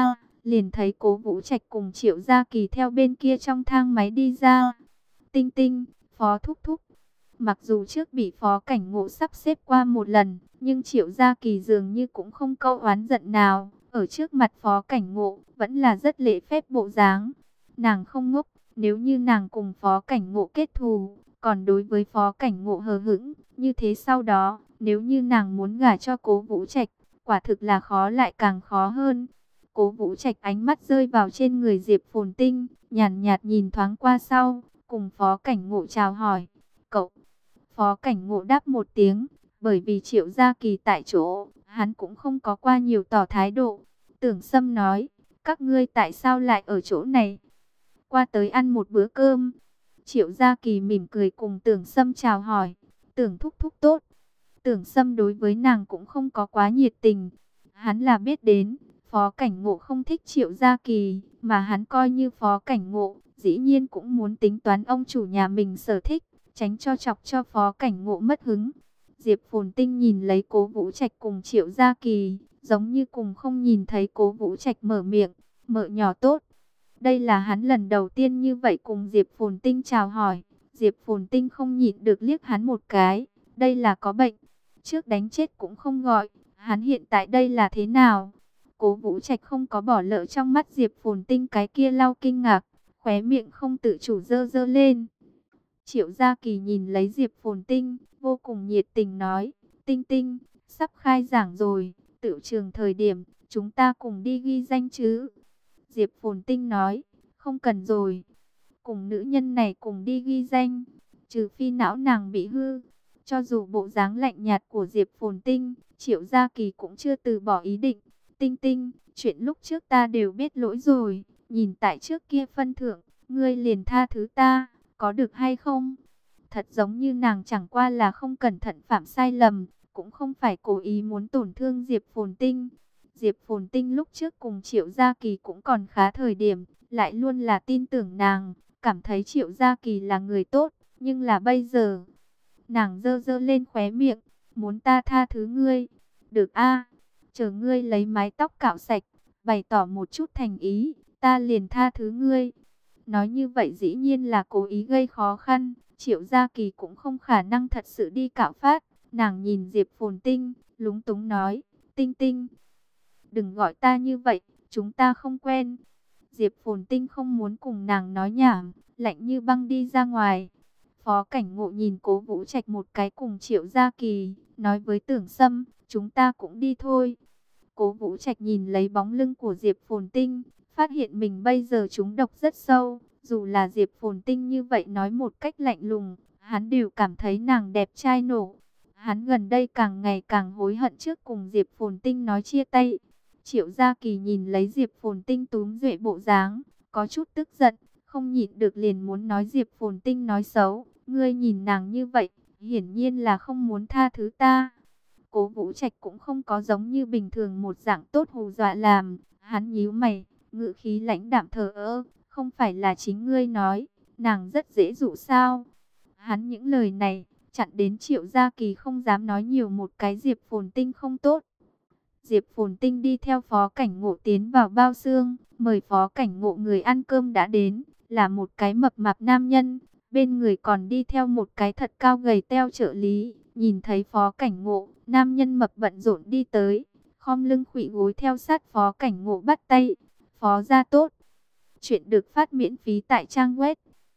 A: liền thấy Cố Vũ Trạch cùng Triệu Gia Kỳ theo bên kia trong thang máy đi ra. Tinh Tinh, Phó thúc thúc. Mặc dù trước bị Phó Cảnh Ngộ sắp xếp qua một lần, nhưng Triệu Gia Kỳ dường như cũng không câu oán giận nào. Ở trước mặt Phó Cảnh Ngộ, vẫn là rất lễ phép bộ dáng. Nàng không ngốc, nếu như nàng cùng Phó Cảnh Ngộ kết thù, còn đối với Phó Cảnh Ngộ hờ hững, như thế sau đó, nếu như nàng muốn gả cho Cố Vũ Trạch, quả thực là khó lại càng khó hơn. Cố Vũ Trạch ánh mắt rơi vào trên người Diệp Phồn Tinh, nhàn nhạt nhìn thoáng qua sau, cùng Phó Cảnh Ngộ chào hỏi. Cậu, Phó Cảnh Ngộ đáp một tiếng, bởi vì Triệu Gia Kỳ tại chỗ, hắn cũng không có qua nhiều tỏ thái độ. Tưởng Sâm nói, các ngươi tại sao lại ở chỗ này? Qua tới ăn một bữa cơm. Triệu Gia Kỳ mỉm cười cùng Tưởng Sâm chào hỏi. Tưởng thúc thúc tốt. Tưởng Sâm đối với nàng cũng không có quá nhiệt tình. Hắn là biết đến, Phó Cảnh Ngộ không thích Triệu Gia Kỳ, mà hắn coi như Phó Cảnh Ngộ, dĩ nhiên cũng muốn tính toán ông chủ nhà mình sở thích, tránh cho chọc cho Phó Cảnh Ngộ mất hứng. Diệp Phồn Tinh nhìn lấy Cố Vũ Trạch cùng Triệu Gia Kỳ, giống như cùng không nhìn thấy Cố Vũ Trạch mở miệng, mợ nhỏ tốt. Đây là hắn lần đầu tiên như vậy cùng Diệp Phồn Tinh chào hỏi. Diệp Phồn Tinh không nhịn được liếc hắn một cái, đây là có bệnh, trước đánh chết cũng không gọi, hắn hiện tại đây là thế nào? Cố Vũ Trạch không có bỏ lỡ trong mắt Diệp Phồn Tinh cái kia lau kinh ngạc, khóe miệng không tự chủ dơ dơ lên. Triệu Gia Kỳ nhìn lấy Diệp Phồn Tinh, vô cùng nhiệt tình nói, Tinh Tinh, sắp khai giảng rồi, tựu trường thời điểm, chúng ta cùng đi ghi danh chứ? Diệp Phồn Tinh nói, không cần rồi, cùng nữ nhân này cùng đi ghi danh, trừ phi não nàng bị hư. Cho dù bộ dáng lạnh nhạt của Diệp Phồn Tinh, Triệu Gia Kỳ cũng chưa từ bỏ ý định. Tinh Tinh, chuyện lúc trước ta đều biết lỗi rồi, nhìn tại trước kia phân thượng, ngươi liền tha thứ ta, có được hay không? Thật giống như nàng chẳng qua là không cẩn thận phạm sai lầm, cũng không phải cố ý muốn tổn thương Diệp Phồn Tinh. Diệp Phồn Tinh lúc trước cùng Triệu Gia Kỳ cũng còn khá thời điểm, lại luôn là tin tưởng nàng, cảm thấy Triệu Gia Kỳ là người tốt, nhưng là bây giờ, nàng dơ dơ lên khóe miệng, muốn ta tha thứ ngươi. Được a, chờ ngươi lấy mái tóc cạo sạch, bày tỏ một chút thành ý, ta liền tha thứ ngươi. Nói như vậy dĩ nhiên là cố ý gây khó khăn, Triệu Gia Kỳ cũng không khả năng thật sự đi cạo phát. Nàng nhìn Diệp Phồn Tinh, lúng túng nói, Tinh Tinh, đừng gọi ta như vậy, chúng ta không quen. Diệp Phồn Tinh không muốn cùng nàng nói nhảm, lạnh như băng đi ra ngoài. Phó Cảnh Ngộ nhìn Cố Vũ Trạch một cái cùng Triệu Gia Kỳ, nói với Tưởng Sâm, chúng ta cũng đi thôi. Cố Vũ Trạch nhìn lấy bóng lưng của Diệp Phồn Tinh, phát hiện mình bây giờ trúng độc rất sâu. Dù là Diệp Phồn Tinh như vậy nói một cách lạnh lùng, hắn đều cảm thấy nàng đẹp trai nổ. Hắn gần đây càng ngày càng hối hận trước cùng Diệp Phồn Tinh nói chia tay. Triệu Gia Kỳ nhìn lấy Diệp Phồn Tinh túm duệ bộ dáng, có chút tức giận, không nhịn được liền muốn nói Diệp Phồn Tinh nói xấu. Ngươi nhìn nàng như vậy, hiển nhiên là không muốn tha thứ ta. Cố Vũ Trạch cũng không có giống như bình thường một dạng tốt hù dọa làm. Hắn nhíu mày, ngữ khí lãnh đạm thờ ơ, không phải là chính ngươi nói, nàng rất dễ dụ sao? Hắn những lời này, chặn đến Triệu Gia Kỳ không dám nói nhiều một cái Diệp Phồn Tinh không tốt. Diệp Phồn Tinh đi theo Phó Cảnh Ngộ tiến vào bao xương, mời Phó Cảnh Ngộ người ăn cơm đã đến, là một cái mập mạp nam nhân, bên người còn đi theo một cái thật cao gầy teo trợ lý. Nhìn thấy Phó Cảnh Ngộ, nam nhân mập bận rộn đi tới, khom lưng khuỵu gối theo sát Phó Cảnh Ngộ bắt tay. Phó gia tốt. Chuyện được phát miễn phí tại trang web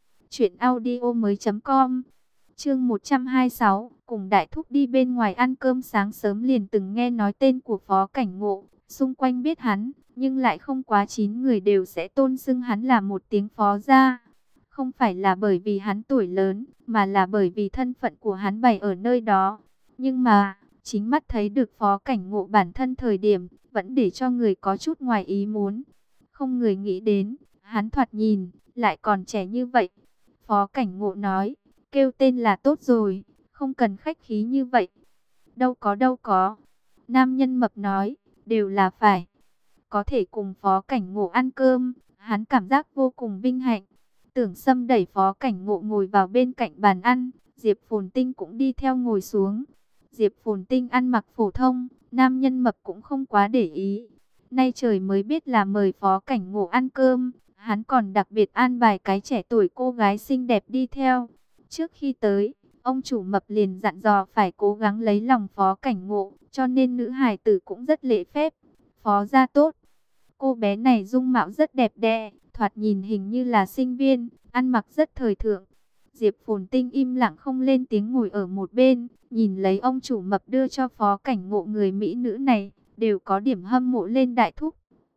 A: truyệnaudiomoi.com. Chương 126, cùng đại thúc đi bên ngoài ăn cơm sáng sớm liền từng nghe nói tên của Phó Cảnh Ngộ, xung quanh biết hắn, nhưng lại không quá 9 người đều sẽ tôn xưng hắn là một tiếng phó gia. Không phải là bởi vì hắn tuổi lớn, mà là bởi vì thân phận của hắn bày ở nơi đó. Nhưng mà, chính mắt thấy được Phó Cảnh Ngộ bản thân thời điểm, vẫn để cho người có chút ngoài ý muốn. Không người nghĩ đến, hắn thoạt nhìn, lại còn trẻ như vậy. Phó Cảnh Ngộ nói, kêu tên là tốt rồi, không cần khách khí như vậy. Đâu có đâu có. Nam nhân mập nói, đều là phải. Có thể cùng Phó Cảnh Ngộ ăn cơm, hắn cảm giác vô cùng vinh hạnh. Tưởng Sâm đẩy Phó Cảnh Ngộ ngồi vào bên cạnh bàn ăn, Diệp Phồn Tinh cũng đi theo ngồi xuống. Diệp Phồn Tinh ăn mặc phổ thông, nam nhân mập cũng không quá để ý. nay trời mới biết là mời Phó Cảnh Ngộ ăn cơm. Hắn còn đặc biệt an bài cái trẻ tuổi cô gái xinh đẹp đi theo. Trước khi tới, ông chủ mập liền dặn dò phải cố gắng lấy lòng Phó Cảnh Ngộ, cho nên nữ hài tử cũng rất lễ phép. Phó gia tốt. Cô bé này dung mạo rất đẹp đẽ, thoạt nhìn hình như là sinh viên, ăn mặc rất thời thượng. Diệp Phồn Tinh im lặng không lên tiếng ngồi ở một bên, nhìn lấy ông chủ mập đưa cho Phó Cảnh Ngộ người mỹ nữ này, đều có điểm hâm mộ lên đại thúc.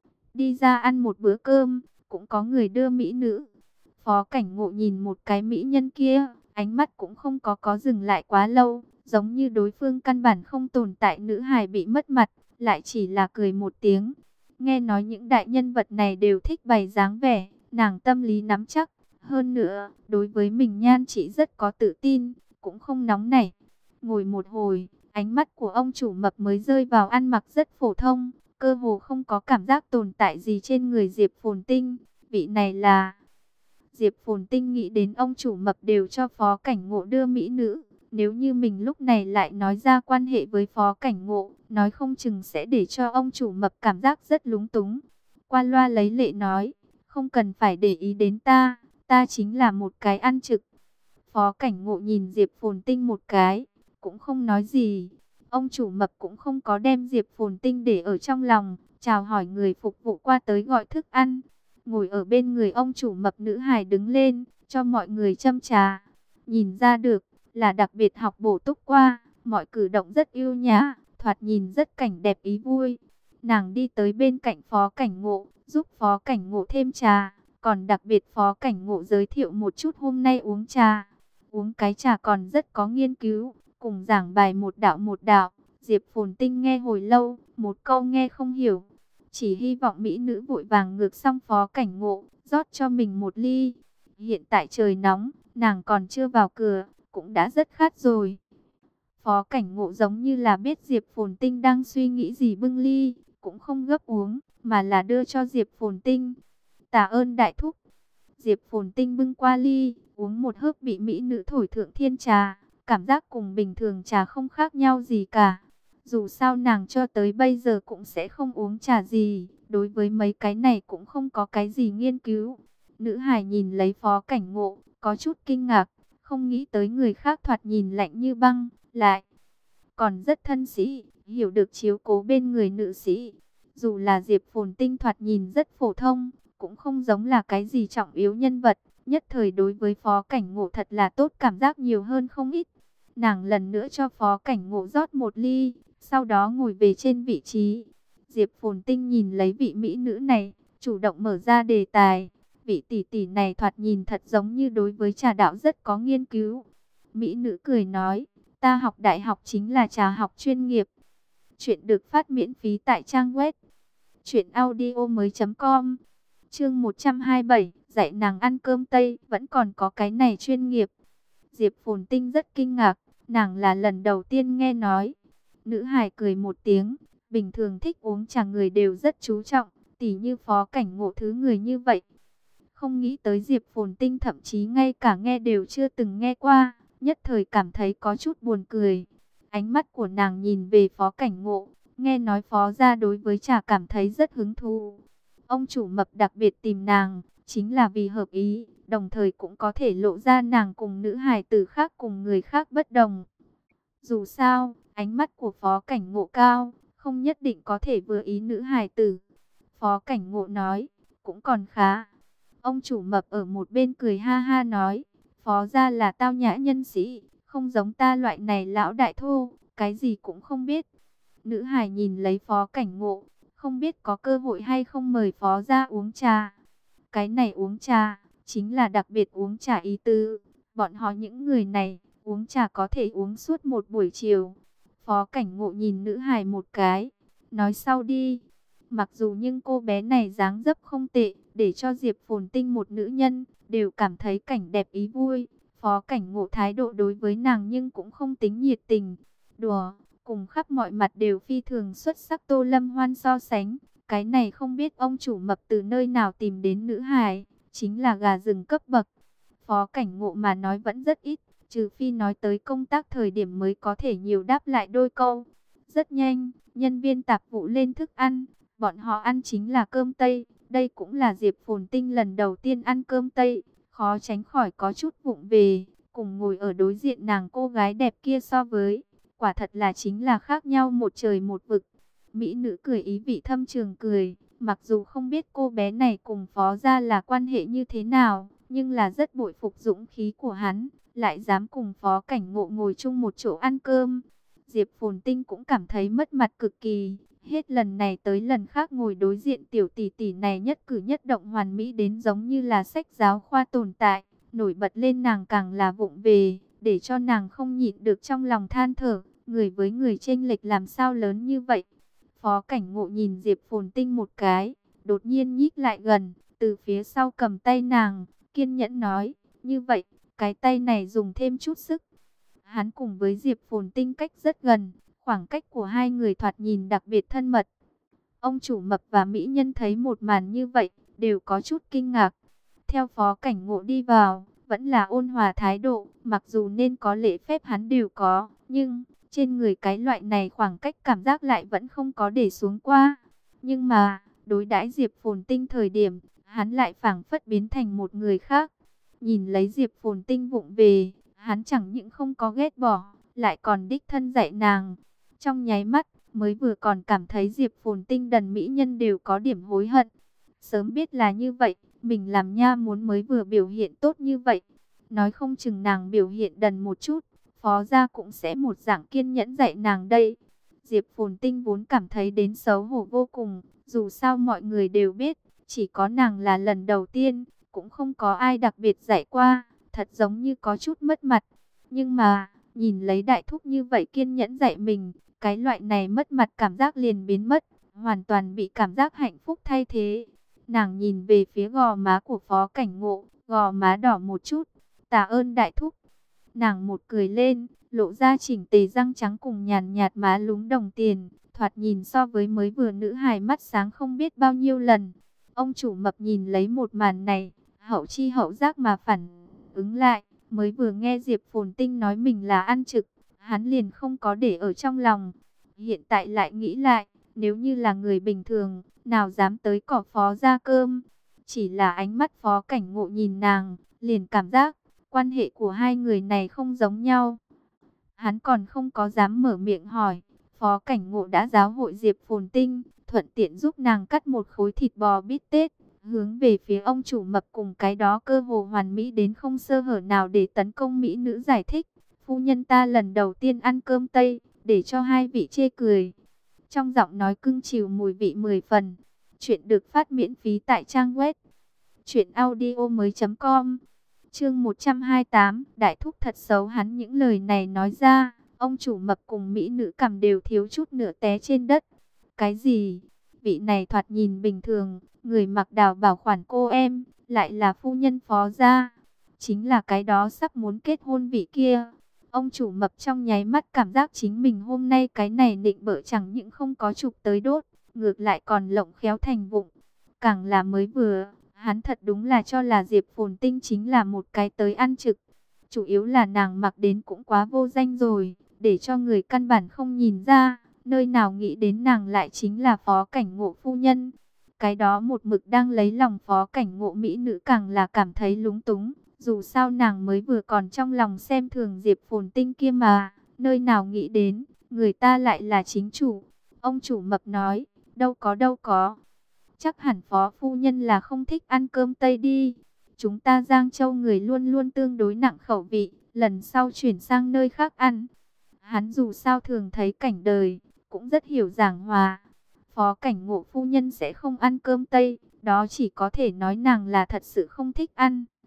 A: Đi ra ăn một bữa cơm, cũng có người đưa mỹ nữ. Phó Cảnh Ngộ nhìn một cái mỹ nhân kia, ánh mắt cũng không có dừng lại quá lâu, giống như đối phương căn bản không tồn tại. Nữ hài bị mất mặt, lại chỉ là cười một tiếng. Nghe nói những đại nhân vật này đều thích bày dáng vẻ, nàng tâm lý nắm chắc. Hơn nữa, đối với mình nhan chị rất có tự tin, cũng không nóng nảy. Ngồi một hồi, ánh mắt của ông chủ mập mới rơi vào ăn mặc rất phổ thông, cơ hồ không có cảm giác tồn tại gì trên người Diệp Phồn Tinh. Vị này là... Diệp Phồn Tinh nghĩ đến ông chủ mập đều cho Phó Cảnh Ngộ đưa mỹ nữ. Nếu như mình lúc này lại nói ra quan hệ với Phó Cảnh Ngộ, nói không chừng sẽ để cho ông chủ mập cảm giác rất lúng túng. Qua loa lấy lệ nói, không cần phải để ý đến ta, ta chính là một cái ăn trực. Phó Cảnh Ngộ nhìn Diệp Phồn Tinh một cái, cũng không nói gì. Ông chủ mập cũng không có đem Diệp Phồn Tinh để ở trong lòng, chào hỏi người phục vụ qua tới gọi thức ăn. Ngồi ở bên người ông chủ mập, nữ hài đứng lên, cho mọi người châm trà. Nhìn ra được, là đặc biệt học bổ túc qua, mọi cử động rất yêu nhã, thoạt nhìn rất cảnh đẹp ý vui. Nàng đi tới bên cạnh Phó Cảnh Ngộ, giúp Phó Cảnh Ngộ thêm trà, còn đặc biệt Phó Cảnh Ngộ giới thiệu một chút hôm nay uống trà. Uống cái trà còn rất có nghiên cứu, cùng giảng bài một đạo. Diệp Phồn Tinh nghe hồi lâu, một câu nghe không hiểu. Chỉ hy vọng mỹ nữ vội vàng ngược xong Phó Cảnh Ngộ, rót cho mình một ly. Hiện tại trời nóng, nàng còn chưa vào cửa, cũng đã rất khát rồi. Phó Cảnh Ngộ giống như là biết Diệp Phồn Tinh đang suy nghĩ gì, bưng ly, cũng không gấp uống, mà là đưa cho Diệp Phồn Tinh. Tạ ơn đại thúc. Diệp Phồn Tinh bưng qua ly, uống một hớp bị mỹ nữ thổi thượng thiên trà, cảm giác cùng bình thường trà không khác nhau gì cả. Dù sao nàng cho tới bây giờ cũng sẽ không uống trà gì, đối với mấy cái này cũng không có cái gì nghiên cứu. Nữ hài nhìn lấy Phó Cảnh Ngộ, có chút kinh ngạc, không nghĩ tới người khác thoạt nhìn lạnh như băng, lại còn rất thân sĩ, hiểu được chiếu cố bên người nữ sĩ. Dù là Diệp Phồn Tinh thoạt nhìn rất phổ thông, cũng không giống là cái gì trọng yếu nhân vật, nhất thời đối với Phó Cảnh Ngộ thật là tốt, cảm giác nhiều hơn không ít. Nàng lần nữa cho Phó Cảnh Ngộ rót một ly, sau đó ngồi về trên vị trí. Diệp Phồn Tinh nhìn lấy vị mỹ nữ này, chủ động mở ra đề tài. Vị tỷ tỷ này thoạt nhìn thật giống như đối với trà đạo rất có nghiên cứu. Mỹ nữ cười nói, ta học đại học chính là trà học chuyên nghiệp. Chuyện được phát miễn phí tại trang web truyệnaudiomoi.com. Chương 127, dạy nàng ăn cơm Tây, vẫn còn có cái này chuyên nghiệp. Diệp Phồn Tinh rất kinh ngạc, nàng là lần đầu tiên nghe nói. Nữ hài cười một tiếng, bình thường thích uống trà người đều rất chú trọng, tỉ như Phó Cảnh Ngộ thứ người như vậy. Không nghĩ tới Diệp Phồn Tinh thậm chí ngay cả nghe đều chưa từng nghe qua, nhất thời cảm thấy có chút buồn cười. Ánh mắt của nàng nhìn về Phó Cảnh Ngộ, nghe nói Phó gia đối với trà cảm thấy rất hứng thú. Ông chủ mập đặc biệt tìm nàng, chính là vì hợp ý, đồng thời cũng có thể lộ ra nàng cùng nữ hài tử khác cùng người khác bất đồng. Dù sao, ánh mắt của Phó Cảnh Ngộ cao, không nhất định có thể vừa ý nữ hài tử. Phó Cảnh Ngộ nói, cũng còn khá. Ông chủ mập ở một bên cười ha ha nói, Phó gia là tao nhã nhân sĩ, không giống ta loại này lão đại thô, cái gì cũng không biết. Nữ hài nhìn lấy Phó Cảnh Ngộ, không biết có cơ hội hay không mời Phó gia uống trà. Cái này uống trà, chính là đặc biệt uống trà ý tứ. Bọn họ những người này, uống trà có thể uống suốt một buổi chiều. Phó Cảnh Ngộ nhìn nữ hài một cái, nói sau đi. Mặc dù nhưng cô bé này dáng dấp không tệ, để cho Diệp Phồn Tinh một nữ nhân, đều cảm thấy cảnh đẹp ý vui. Phó Cảnh Ngộ thái độ đối với nàng nhưng cũng không tính nhiệt tình. Đùa, cùng khắp mọi mặt đều phi thường xuất sắc Tô Lâm Hoan so sánh. Cái này không biết ông chủ mập từ nơi nào tìm đến nữ hài, chính là gà rừng cấp bậc. Phó Cảnh Ngộ mà nói vẫn rất ít, trừ phi nói tới công tác thời điểm mới có thể nhiều đáp lại đôi câu. Rất nhanh, nhân viên tạp vụ lên thức ăn, Bọn họ ăn chính là cơm Tây. Đây cũng là Diệp Phồn Tinh lần đầu tiên ăn cơm Tây. Khó tránh khỏi có chút vụng về. Cùng ngồi ở đối diện nàng cô gái đẹp kia so với, quả thật là chính là khác nhau một trời một vực. Mỹ nữ cười ý vị thâm trường cười. Mặc dù không biết cô bé này cùng Phó gia là quan hệ như thế nào, nhưng là rất bội phục dũng khí của hắn, lại dám cùng Phó Cảnh Ngộ ngồi chung một chỗ ăn cơm. Diệp Phồn Tinh cũng cảm thấy mất mặt cực kỳ, hết lần này tới lần khác ngồi đối diện tiểu tỷ tỷ này nhất cử nhất động hoàn mỹ đến giống như là sách giáo khoa tồn tại, nổi bật lên nàng càng là vụng về, để cho nàng không nhịn được trong lòng than thở, người với người chênh lệch làm sao lớn như vậy. Phó Cảnh Ngộ nhìn Diệp Phồn Tinh một cái, đột nhiên nhích lại gần, từ phía sau cầm tay nàng, kiên nhẫn nói, như vậy, cái tay này dùng thêm chút sức. Hắn cùng với Diệp Phồn Tinh cách rất gần, khoảng cách của hai người thoạt nhìn đặc biệt thân mật. Ông chủ mập và mỹ nhân thấy một màn như vậy, đều có chút kinh ngạc. Theo Phó Cảnh Ngộ đi vào, vẫn là ôn hòa thái độ, mặc dù nên có lễ phép hắn đều có, nhưng trên người cái loại này khoảng cách cảm giác lại vẫn không có để xuống qua. Nhưng mà, đối đãi Diệp Phồn Tinh thời điểm, hắn lại phảng phất biến thành một người khác. Nhìn lấy Diệp Phồn Tinh vụng về, hắn chẳng những không có ghét bỏ, lại còn đích thân dạy nàng. Trong nháy mắt, mới vừa còn cảm thấy Diệp Phồn Tinh đần mỹ nhân đều có điểm hối hận. Sớm biết là như vậy, mình làm nha muốn mới vừa biểu hiện tốt như vậy. Nói không chừng nàng biểu hiện đần một chút, Phó gia cũng sẽ một dạng kiên nhẫn dạy nàng đây. Diệp Phồn Tinh vốn cảm thấy đến xấu hổ vô cùng, dù sao mọi người đều biết, chỉ có nàng là lần đầu tiên, cũng không có ai đặc biệt dạy qua, thật giống như có chút mất mặt. Nhưng mà, nhìn lấy đại thúc như vậy kiên nhẫn dạy mình, cái loại này mất mặt cảm giác liền biến mất, hoàn toàn bị cảm giác hạnh phúc thay thế. Nàng nhìn về phía gò má của Phó Cảnh Ngộ, gò má đỏ một chút, tạ ơn đại thúc. Nàng một cười lên, lộ ra chỉnh tề răng trắng cùng nhàn nhạt má lúm đồng tiền, thoạt nhìn so với mới vừa nữ hài mắt sáng không biết bao nhiêu lần. Ông chủ mập nhìn lấy một màn này, hậu chi hậu giác mà phản ứng lại, mới vừa nghe Diệp Phồn Tinh nói mình là ăn trực, hắn liền không có để ở trong lòng. Hiện tại lại nghĩ lại, nếu như là người bình thường, nào dám tới cỏ Phó ra cơm. Chỉ là ánh mắt Phó Cảnh Ngộ nhìn nàng, liền cảm giác quan hệ của hai người này không giống nhau. Hắn còn không có dám mở miệng hỏi, Phó Cảnh Ngộ đã giáo hội Diệp Phồn Tinh, thuận tiện giúp nàng cắt một khối thịt bò bít tết, hướng về phía ông chủ mập cùng cái đó cơ hồ hoàn mỹ đến không sơ hở nào để tấn công mỹ nữ giải thích. Phu nhân ta lần đầu tiên ăn cơm Tây, để cho hai vị chê cười. Trong giọng nói cưng chiều mùi vị 10 phần. Chuyện được phát miễn phí tại trang web truyệnaudiomoi.com. Chương 128, đại thúc thật xấu. Hắn những lời này nói ra, ông chủ mập cùng mỹ nữ cằm đều thiếu chút nữa té trên đất. Cái gì? Vị này thoạt nhìn bình thường, người mặc đào bảo khoản cô em, lại là phu nhân Phó gia. Chính là cái đó sắp muốn kết hôn vị kia. Ông chủ mập trong nháy mắt cảm giác chính mình hôm nay cái này nịnh bợ chẳng những không có chụp tới đốt, ngược lại còn lộng khéo thành vụng. Càng là mới vừa, hắn thật đúng là cho là Diệp Phồn Tinh chính là một cái tới ăn trực. Chủ yếu là nàng mặc đến cũng quá vô danh rồi, để cho người căn bản không nhìn ra, nơi nào nghĩ đến nàng lại chính là Phó Cảnh Ngộ phu nhân. Cái đó một mực đang lấy lòng Phó Cảnh Ngộ mỹ nữ càng là cảm thấy lúng túng. Dù sao nàng mới vừa còn trong lòng xem thường Diệp Phồn Tinh kia mà, nơi nào nghĩ đến, người ta lại là chính chủ. Ông chủ mập nói, đâu có. Chắc hẳn Phó phu nhân là không thích ăn cơm Tây đi. Chúng ta Giang Châu người luôn luôn tương đối nặng khẩu vị, lần sau chuyển sang nơi khác ăn. Hắn dù sao thường thấy cảnh đời, cũng rất hiểu giảng hòa. Phó Cảnh Ngộ phu nhân sẽ không ăn cơm Tây, đó chỉ có thể nói nàng là thật sự không thích ăn.